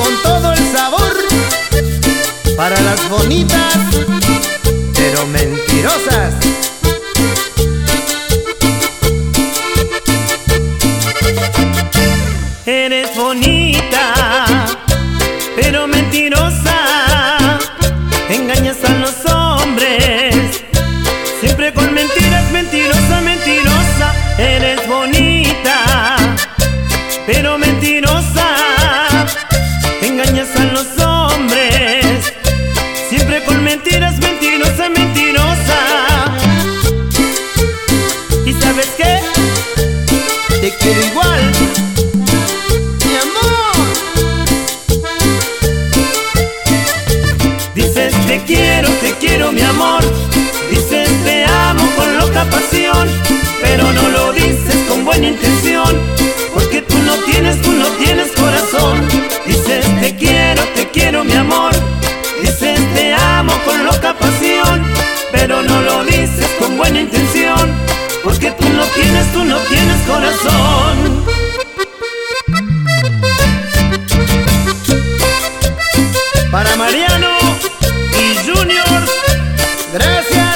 con todo el sabor para las bonitas pero mentirosas. Eres bonita, pero mentirosa, engañas a los hombres, siempre con mentiras, mentirosa, mentirosa. Eres bonita, pero mentirosa, engañas a los hombres, siempre con mentiras, mentirosa, mentirosa. ¿Y sabes qué? Te quiero igual, mi amor. Dices te quiero mi amor, dices te amo con loca pasión, pero no lo dices con buena intención, porque tú no tienes corazón. Dices te quiero mi amor, dices te amo con loca pasión, pero no lo dices con buena intención, porque tú no tienes corazón. Para Mariano y Junior, gracias.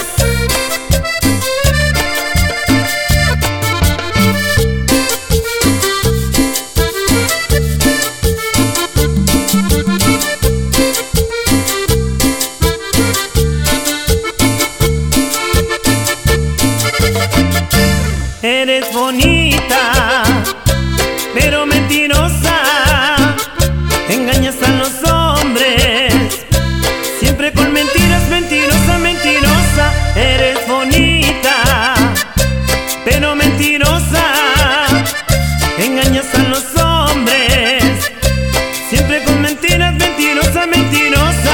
Eres bonita, pero mentirosa, engañas a los hombres, siempre con mentiras, mentirosa, mentirosa. Eres bonita, pero mentirosa, engañas a los hombres, siempre con mentiras, mentirosa, mentirosa.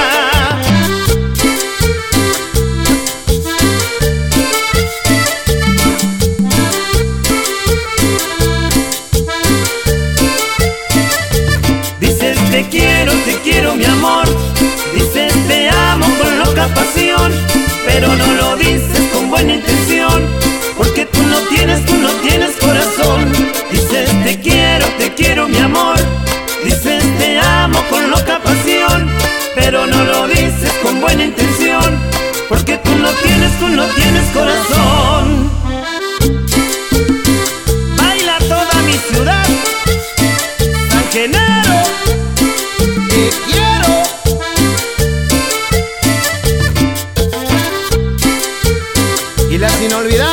Te quiero mi amor, dices te amo con loca pasión, pero no lo dices con buena intención, porque tú no tienes corazón. Dices te quiero mi amor, dices te amo con loca pasión, pero no lo dices con buena intención, porque tú no tienes corazón. Baila toda mi ciudad, San Genaro. Te quiero. Y las inolvidables